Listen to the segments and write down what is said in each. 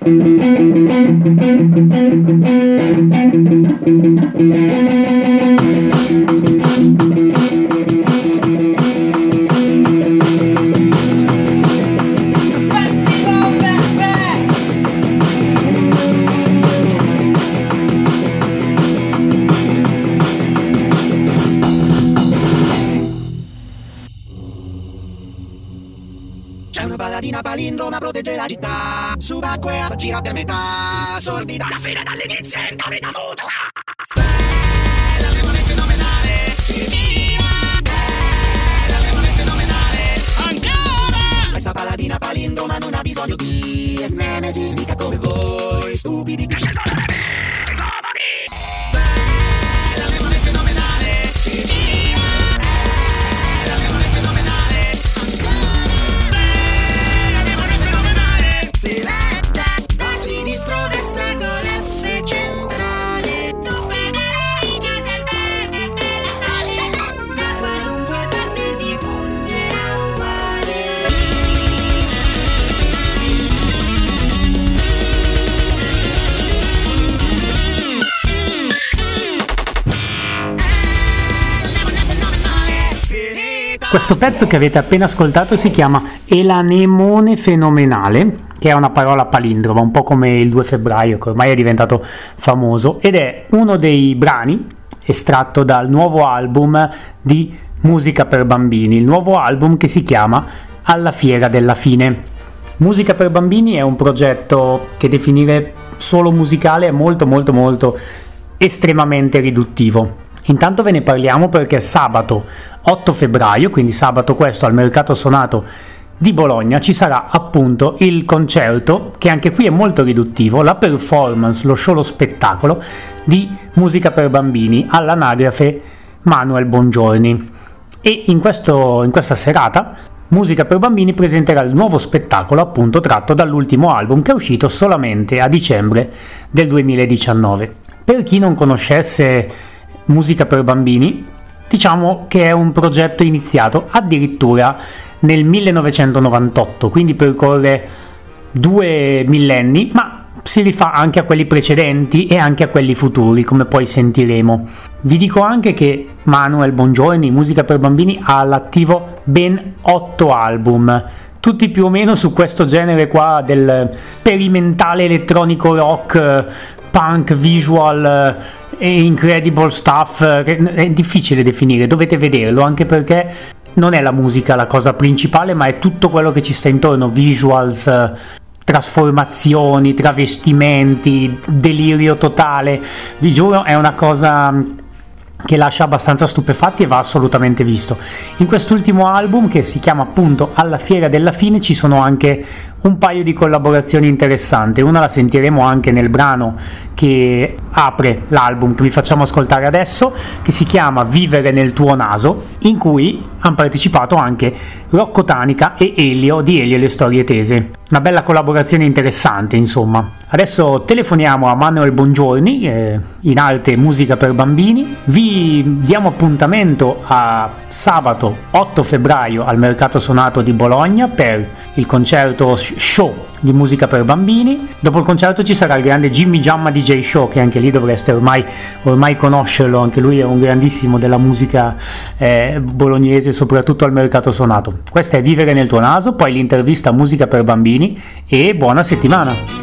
C'è una paladina palindroma, protegge la città. Subacquea, gira per metà, sordida. La fine dall'inizio è una vita muta. Sei la demone fenomenale, ci gira. La demone fenomenale, ancora. Questa paladina palindroma non ha bisogno di nemesi, mica come voi, stupidi. Che scelgono le mie comodi. Sei la demone fenomenale, ci gira. La demone fenomenale, si legge da sinistro destra con F centrale. Tu reina del bene e della male, da qualunque parte ti pungerà uguale. Questo pezzo che avete appena ascoltato si chiama Elanemone fenomenale, che è una parola palindroma, un po' come il 2 febbraio, che ormai è diventato famoso, ed è uno dei brani estratto dal nuovo album di Musica per Bambini, il nuovo album che si chiama Alla Fiera della Fine. Musica per Bambini è un progetto che definire solo musicale è molto estremamente riduttivo. Intanto ve ne parliamo perché sabato 8 febbraio, quindi sabato questo al Mercato Sonato di Bologna, ci sarà appunto il concerto, che anche qui è molto riduttivo, la performance, lo show, lo spettacolo di Musica per Bambini all'anagrafe Manuel Bongiorni. E in questa serata Musica per Bambini presenterà il nuovo spettacolo appunto tratto dall'ultimo album che è uscito solamente a dicembre del 2019. Per chi non conoscesse Musica per Bambini, diciamo che è un progetto iniziato addirittura nel 1998, quindi percorre 2 millenni, ma si rifà anche a quelli precedenti e anche a quelli futuri, come poi sentiremo. Vi dico anche che Manuel Bongiorni, Musica per Bambini, ha all'attivo ben 8 album, tutti più o meno su questo genere qua del sperimentale elettronico rock, punk, visual e incredible stuff, che è difficile definire, dovete vederlo, anche perché non è la musica la cosa principale, ma è tutto quello che ci sta intorno, visuals, trasformazioni, travestimenti, delirio totale. Vi giuro, è una cosa che lascia abbastanza stupefatti e va assolutamente visto. In quest'ultimo album, che si chiama appunto Alla Fiera della Fine, ci sono anche un paio di collaborazioni interessanti. Una la sentiremo anche nel brano che apre l'album che vi facciamo ascoltare adesso, che si chiama Vivere nel tuo naso, in cui hanno partecipato anche Rocco Tanica e Elio di Elio e le Storie Tese. Una bella collaborazione interessante, insomma. Adesso telefoniamo a Manuel Bongiorni, in arte Musica per Bambini. Vi diamo appuntamento a sabato 8 febbraio al Mercato Sonato di Bologna per il concerto show di Musica per Bambini. Dopo il concerto ci sarà il grande Jimmy Jamma DJ Show, che anche lì dovreste ormai conoscerlo, anche lui è un grandissimo della musica bolognese, soprattutto al Mercato Sonato. Questa è Vivere nel tuo naso, poi l'intervista Musica per Bambini e buona settimana!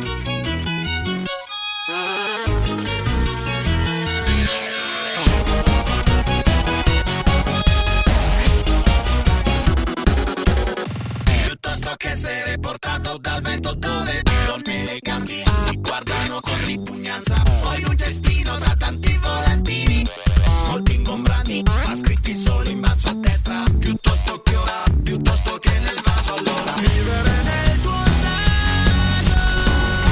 Essere portato dal vento dove donne eleganti ti guardano con ripugnanza, poi un cestino tra tanti volantini, molti ingombranti, ma scritti solo in basso a destra, piuttosto che ora, piuttosto che nel vaso. Allora vivere nel tuo naso,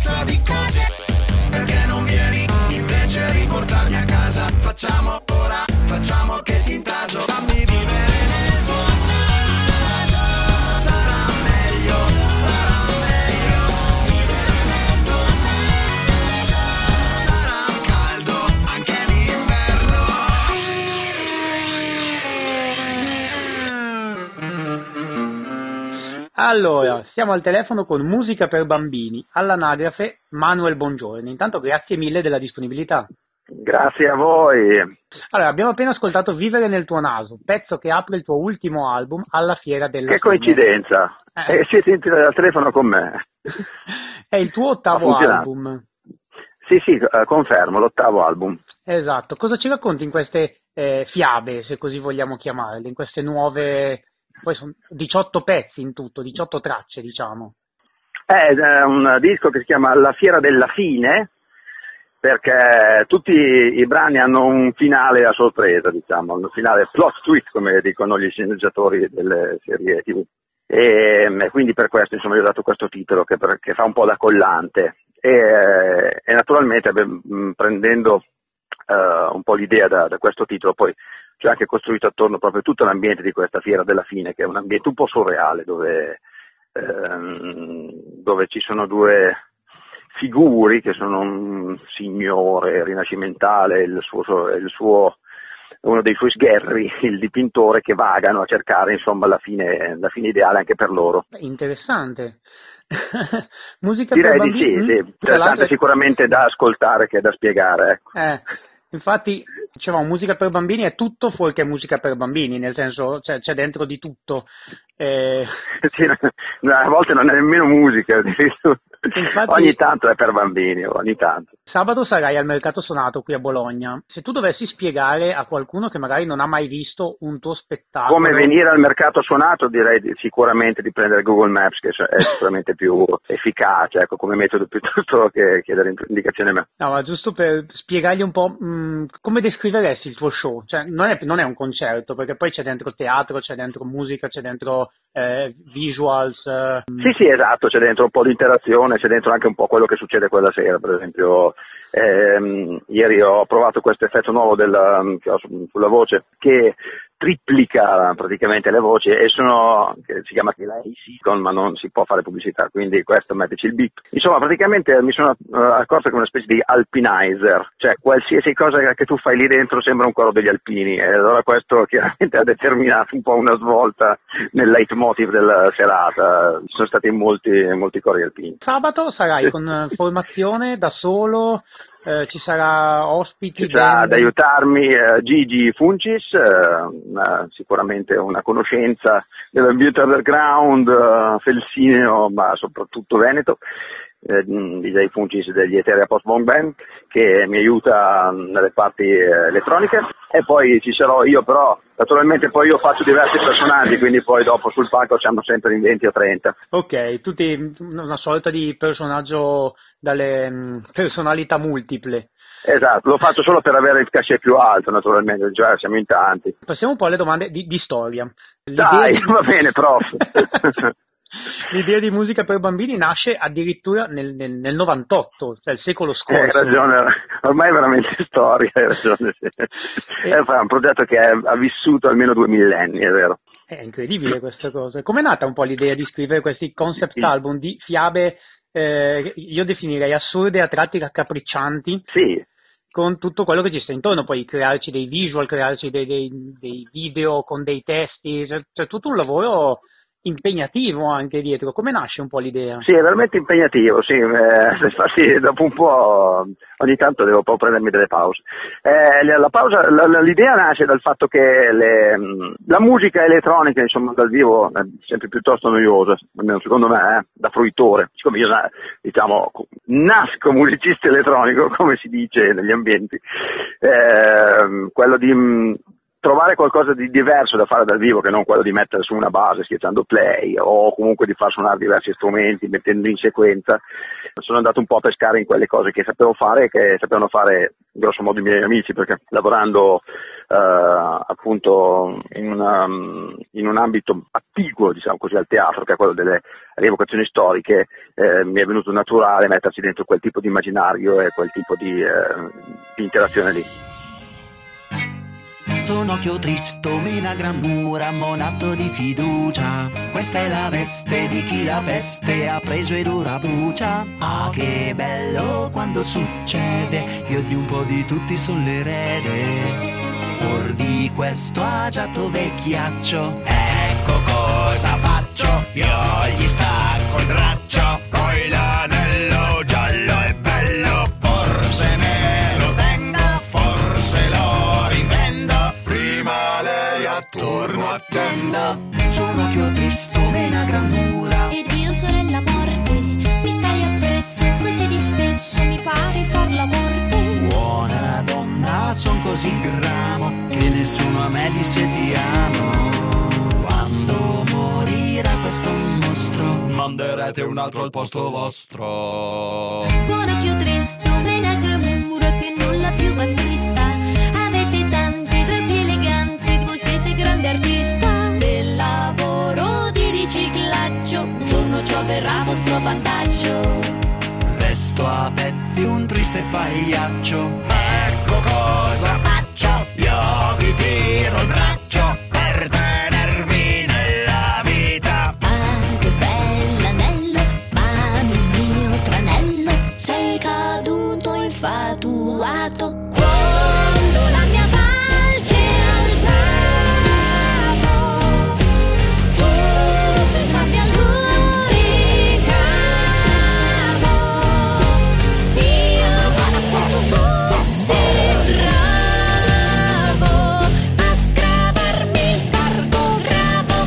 forza di cose. Perché non vieni invece a riportarmi a casa? Facciamo ora, facciamo che ti intaso. Fammi vivere nel tuo naso. Sarà meglio, sarà meglio. Vivere nel tuo naso. Sarà caldo anche d'inverno. Allora, siamo al telefono con Musica per Bambini, all'anagrafe Manuel Bongiorni. Intanto grazie mille della disponibilità. Grazie a voi. Allora, abbiamo appena ascoltato Vivere nel tuo naso, pezzo che apre il tuo ultimo album alla Fiera della Che Fine. coincidenza. Siete al telefono con me. È il tuo ottavo album. Sì, confermo, l'8º album. Esatto. Cosa ci racconti in queste fiabe, se così vogliamo chiamarle, in queste nuove... Poi sono 18 pezzi in tutto, 18 tracce, diciamo. È un disco che si chiama La Fiera della Fine, perché tutti i brani hanno un finale a sorpresa, diciamo, un finale plot twist, come dicono gli sceneggiatori delle serie TV. E quindi per questo, insomma, io ho dato questo titolo che fa un po' da collante. E naturalmente, prendendo un po' l'idea da questo titolo, poi c'è anche costruito attorno proprio tutto l'ambiente di questa Fiera della Fine, che è un ambiente un po' surreale, dove ci sono due figuri, che sono un signore rinascimentale, uno dei suoi sgherri, il dipintore, che vagano a cercare, insomma, la fine ideale anche per loro. Interessante. Musica Direi per di bambini. sì. C'è tante sicuramente da ascoltare che da spiegare, ecco. Infatti, dicevamo, musica per bambini è tutto fuorché musica per bambini, nel senso c'è dentro di tutto. Sì, a volte non è nemmeno musica, infatti, ogni tanto è per bambini, ogni tanto. Sabato sarai al Mercato Sonato qui a Bologna. Se tu dovessi spiegare a qualcuno che magari non ha mai visto un tuo spettacolo... Come venire al Mercato Sonato, direi sicuramente di prendere Google Maps, che è sicuramente più efficace, ecco, come metodo, piuttosto che chiedere indicazioni a me. No, ma giusto per spiegargli un po' come descriveresti il tuo show? Cioè, non è un concerto, perché poi c'è dentro teatro, c'è dentro musica, c'è dentro visuals. Sì, esatto, c'è dentro un po' di interazione, c'è dentro anche un po' quello che succede quella sera, per esempio. Ieri ho provato questo effetto nuovo che ho sulla voce, che triplica praticamente le voci, che si chiama Seacon, ma non si può fare pubblicità, quindi questo mettici il beep. Insomma, praticamente mi sono accorto che è una specie di alpinizer, cioè qualsiasi cosa che tu fai lì dentro sembra un coro degli alpini, e allora questo chiaramente ha determinato un po' una svolta nel leitmotiv della serata. Ci sono stati molti cori alpini. Sabato sarai con formazione da solo? Ci sarà ospiti? Ci sarà ad aiutarmi Gigi Funcis, sicuramente una conoscenza dell'ambiente underground, felsineo, ma soprattutto veneto, DJ Funcis degli Eteria Post Bong Band, che mi aiuta nelle parti elettroniche, e poi ci sarò io, però naturalmente poi io faccio diversi personaggi, quindi poi dopo sul palco siamo sempre in 20 o 30. Ok, tutti una sorta di personaggio dalle personalità multiple. Esatto, lo faccio solo per avere il cachet più alto, naturalmente, già siamo in tanti. Passiamo un po' alle domande di storia. Dai, va bene, prof. L'idea di musica per bambini nasce addirittura nel 98, cioè il secolo scorso. Hai ragione, ormai è veramente storia, hai ragione. Sì. È un progetto che ha vissuto almeno 2 millenni, è vero. È incredibile questa cosa. Com'è nata un po' l'idea di scrivere questi concept album di fiabe, io definirei assurde, a tratti raccapriccianti? Sì. Con tutto quello che ci sta intorno, poi crearci dei visual, crearci dei video con dei testi, c'è tutto un lavoro impegnativo anche dietro. Come nasce un po' l'idea? Sì, è veramente impegnativo, sì, infatti dopo un po' ogni tanto devo un po' prendermi delle pause. L'idea nasce dal fatto che la musica elettronica, insomma, dal vivo è sempre piuttosto noiosa, almeno secondo me, da fruitore. Siccome io, diciamo, nasco musicista elettronico, come si dice negli ambienti, quello di trovare qualcosa di diverso da fare dal vivo, che non quello di mettere su una base schiacciando play, o comunque di far suonare diversi strumenti mettendo in sequenza. Sono andato un po' a pescare in quelle cose che sapevo fare e che sapevano fare grosso modo i miei amici, perché lavorando appunto in un ambito attiguo, diciamo così, al teatro, che è quello delle rievocazioni storiche, mi è venuto naturale metterci dentro quel tipo di immaginario e quel tipo di interazione lì. Sono occhio tristo, mena gran mura, monato di fiducia. Questa è la veste di chi la peste ha preso ed ora brucia. Ah, che bello quando succede, io di un po' di tutti son l'erede. Or di questo agiato vecchiaccio, ecco cosa faccio, io gli stacco il braccio, poi l'anello giallo è bello, forse me lo tengo, forse lo rivendo, prima lei attorno attendo. Sono occhio tristo, mena gran mura, ed io sorella morte, mi stai appresso, così di spesso mi pare far la morte. Buona donna, son così gramo che nessuno a me disse ti amo. Quando morirà questo mostro, manderete un altro al posto vostro. Buon occhio tristo, mena gramura che nulla più va trista. Avete tanti drappi eleganti, voi siete grande artista. Del lavoro di riciclaggio, un giorno ciò verrà a vostro vantaggio. Vesto a pezzi un triste pagliaccio, ecco cosa faccio, io vi tiro il braccio per tenervi nella vita. Ah, che bell'anello, ma nel mio tranello sei caduto infatuato. Quando la mia falce alzavo, tu pensavi al tuo ricamo. Io appunto fossi bravo a sgravarmi il cartografo.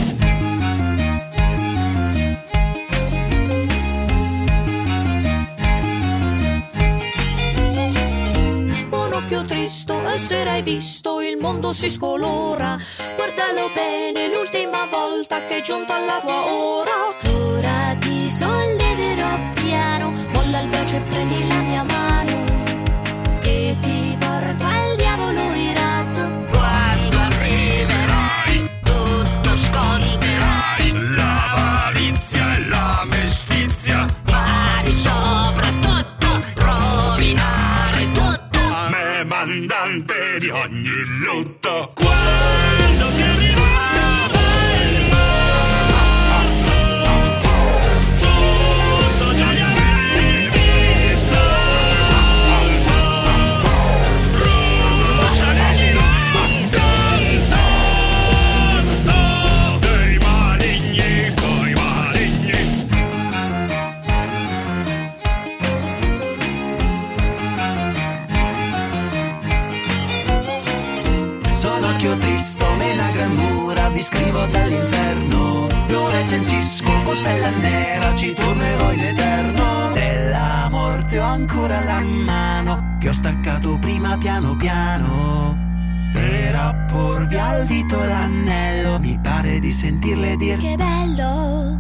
Un occhio tristo e se l'hai visto il mondo si scolora. Guardalo bene l'ultima volta che è giunta la tua ora. Ora ti solleverò piano, molla il braccio e prendi la mia mano, che ti porto al diavolo irato. Quando arriverai, tutto sconterai, l'avarizia e la mestizia, ma di soprattutto rovinare tutto, me mandante di ogni lutto. Quando mi arrivava il morto, tutto già gli avevi tolto. Bruciami contorto dei maligni coi maligni. Sono occhio tristo, mena gran mura, vi scrivo dall'inferno. Lo recensisco con stella nera, ci tornerò in eterno. Della morte ho ancora la mano, che ho staccato prima piano piano, per apporvi al dito l'anello. Mi pare di sentirle dir Che bello.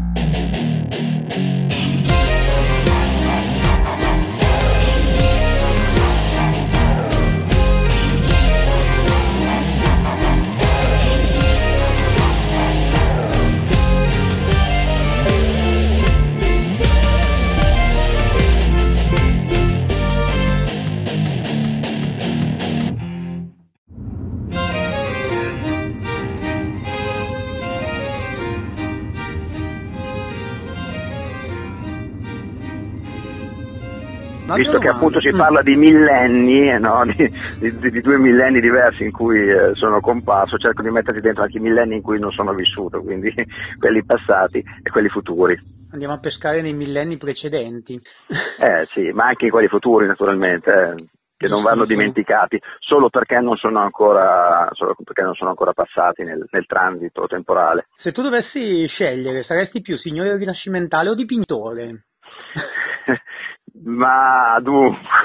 Visto che appunto si parla di millenni, no? di 2 millenni diversi in cui sono comparso, cerco di metterti dentro anche i millenni in cui non sono vissuto, quindi quelli passati e quelli futuri. Andiamo a pescare nei millenni precedenti. Sì, ma anche in quelli futuri naturalmente, che non vanno dimenticati, solo perché non sono ancora passati nel transito temporale. Se tu dovessi scegliere, saresti più signore rinascimentale o dipintore? Ma dunque,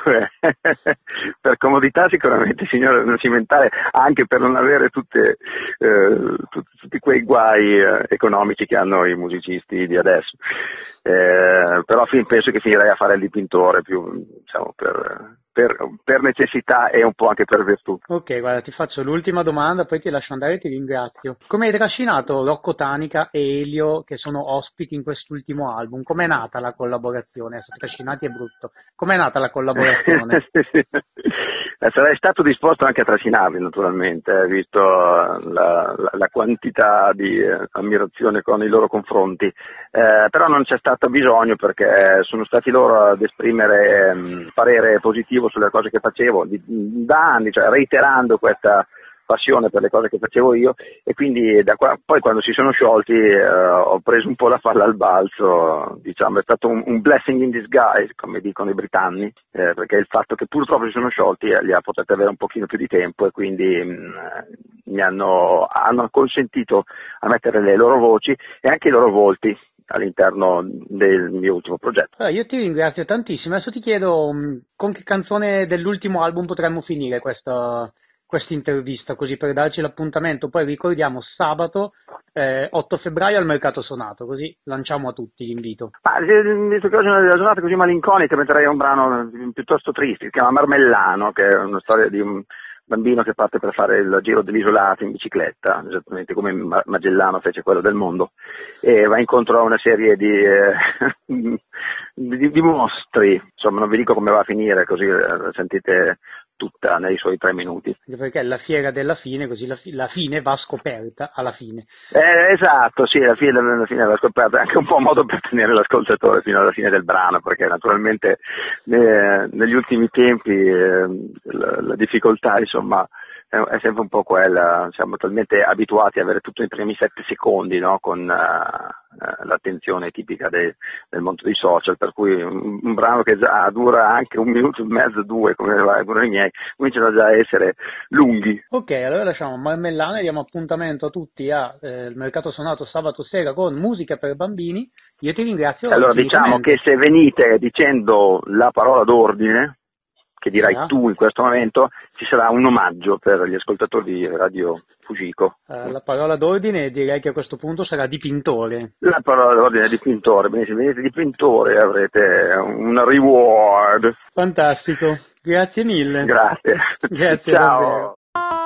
comunque per comodità sicuramente signore rinascimentale, anche per non avere tutti quei guai economici che hanno i musicisti di adesso. Però penso che finirei a fare il dipintore più, diciamo, per necessità e un po' anche per virtù. Ok, guarda, ti faccio l'ultima domanda, poi ti lascio andare e ti ringrazio. Come hai trascinato Rocco Tanica e Elio, che sono ospiti in quest'ultimo album? Com'è nata la collaborazione? Trascinati è brutto. Com'è nata la collaborazione? Sarei stato disposto anche a trascinarli, naturalmente, visto la quantità di ammirazione con i loro confronti, però non c'è stato bisogno, perché sono stati loro ad esprimere parere positivo sulle cose che facevo da anni, cioè reiterando questa passione per le cose che facevo io, e quindi poi quando si sono sciolti ho preso un po' la palla al balzo, diciamo, è stato un blessing in disguise, come dicono i britanni, perché il fatto che purtroppo si sono sciolti li ha portati ad avere un pochino più di tempo, e quindi mi hanno consentito a mettere le loro voci e anche i loro volti all'interno del mio ultimo progetto. Allora, io ti ringrazio tantissimo. Adesso ti chiedo con che canzone dell'ultimo album potremmo finire questa intervista, così per darci l'appuntamento. Poi ricordiamo sabato 8 febbraio al Mercato Sonato, così lanciamo a tutti l'invito. Visto che oggi è una giornata così malinconica, metterei un brano piuttosto triste, si chiama Marmellano, che è una storia di un bambino che parte per fare il giro dell'isolato in bicicletta, esattamente come Magellano fece quello del mondo, e va incontro a una serie di mostri. Insomma, non vi dico come va a finire, così sentite tutta nei suoi 3 minuti. Perché è la fiera della fine, così la fine va scoperta alla fine. Esatto, sì, la fine va scoperta, è anche un po' un modo per tenere l'ascoltatore fino alla fine del brano, perché naturalmente negli ultimi tempi la difficoltà, insomma, è sempre un po' quella. Siamo talmente abituati a avere tutto nei primi 7 secondi, no? Con l'attenzione tipica del mondo dei social, per cui un brano che già dura anche 1 minuto e mezzo, 2, come durano i miei, cominciano già a essere lunghi. Ok, allora lasciamo Marmellano e diamo appuntamento a tutti al Mercato Sonato sabato sera con musica per bambini. Io ti ringrazio. Allora diciamo che se venite dicendo la parola d'ordine, che dirai tu in questo momento, ci sarà un omaggio per gli ascoltatori di Radio Fujiko. La parola d'ordine direi che a questo punto sarà dipintore. La parola d'ordine è dipintore, bene, se venite dipintore avrete un reward. Fantastico, grazie mille. Grazie. Grazie. Ciao.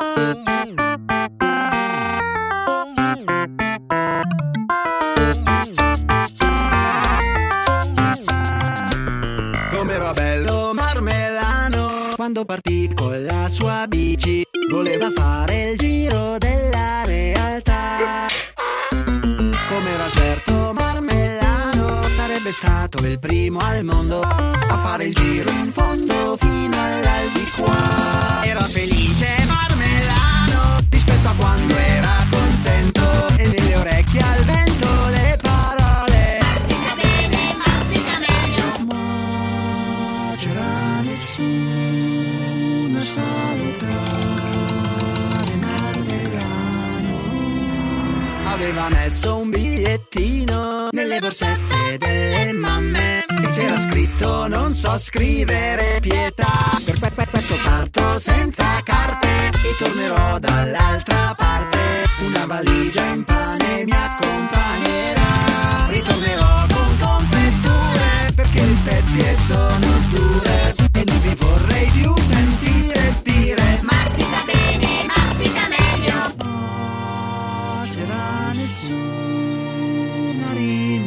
Com'era bello Marmellano quando partì con la sua bici, voleva fare il giro della realtà. Com'era certo Marmellano, sarebbe stato il primo al mondo a fare il giro in fondo fino all'aldilà. Era felice Marmellano rispetto a quando era contento, e nelle orecchie al vento le parole: mastica bene, mastica meglio. Ma c'era nessuno a salutare Marmellano. Aveva messo un bigliettino nelle borsette delle mamme e c'era scritto: non so scrivere, pietà. Per questo parto senza carte e tornerò dall'altra parte. Una valigia in pane mi accompagnerà. Ritornerò con confetture perché le spezie sono dure e non vi vorrei più sentire dire: mastica bene, mastica meglio. No, c'era nessuno a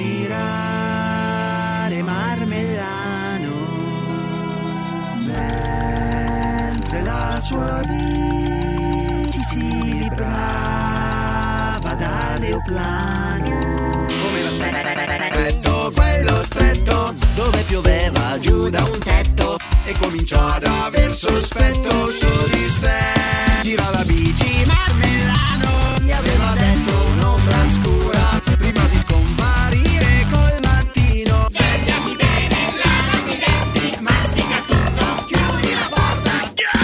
rimirare Marmellano, mentre la sua bici si librava dall'aeroplano. Come lo stretto, quello stretto, dove pioveva giù da un tetto, e cominciò ad aver sospetto su di sé. Gira la bici Marmellano, gli aveva detto un'ombra scura prima di scomparire col mattino. Svegliati bene, lavati i denti, mastica tutto, chiudi la porta.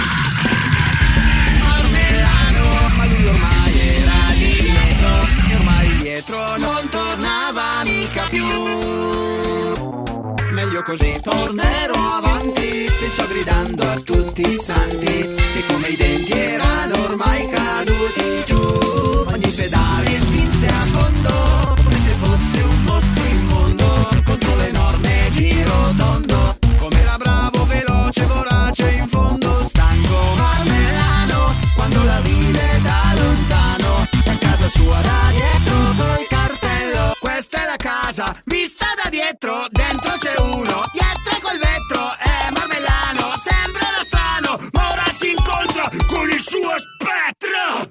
Marmellano, ma lui ormai era dietro, e ormai dietro non tornava mica più. Meglio così, tornerò avanti, pensò gridando santi che come i denti erano ormai caduti giù. Ogni pedale spinse a fondo come se fosse un mostro immondo contro l'enorme giro tondo. Come era bravo, veloce, vorace, in fondo stanco Marmellano, quando la vide da lontano a casa sua da dietro col cartello. Questa è la casa vista da dietro, dentro c'è uno, dietro col vetro è Marmellano. Sembrerà strano, ma ora si incontra con il suo spettro.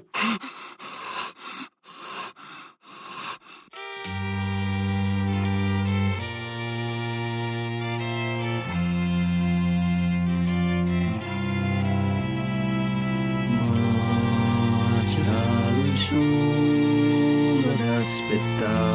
Ma c'era lui solo ad aspettare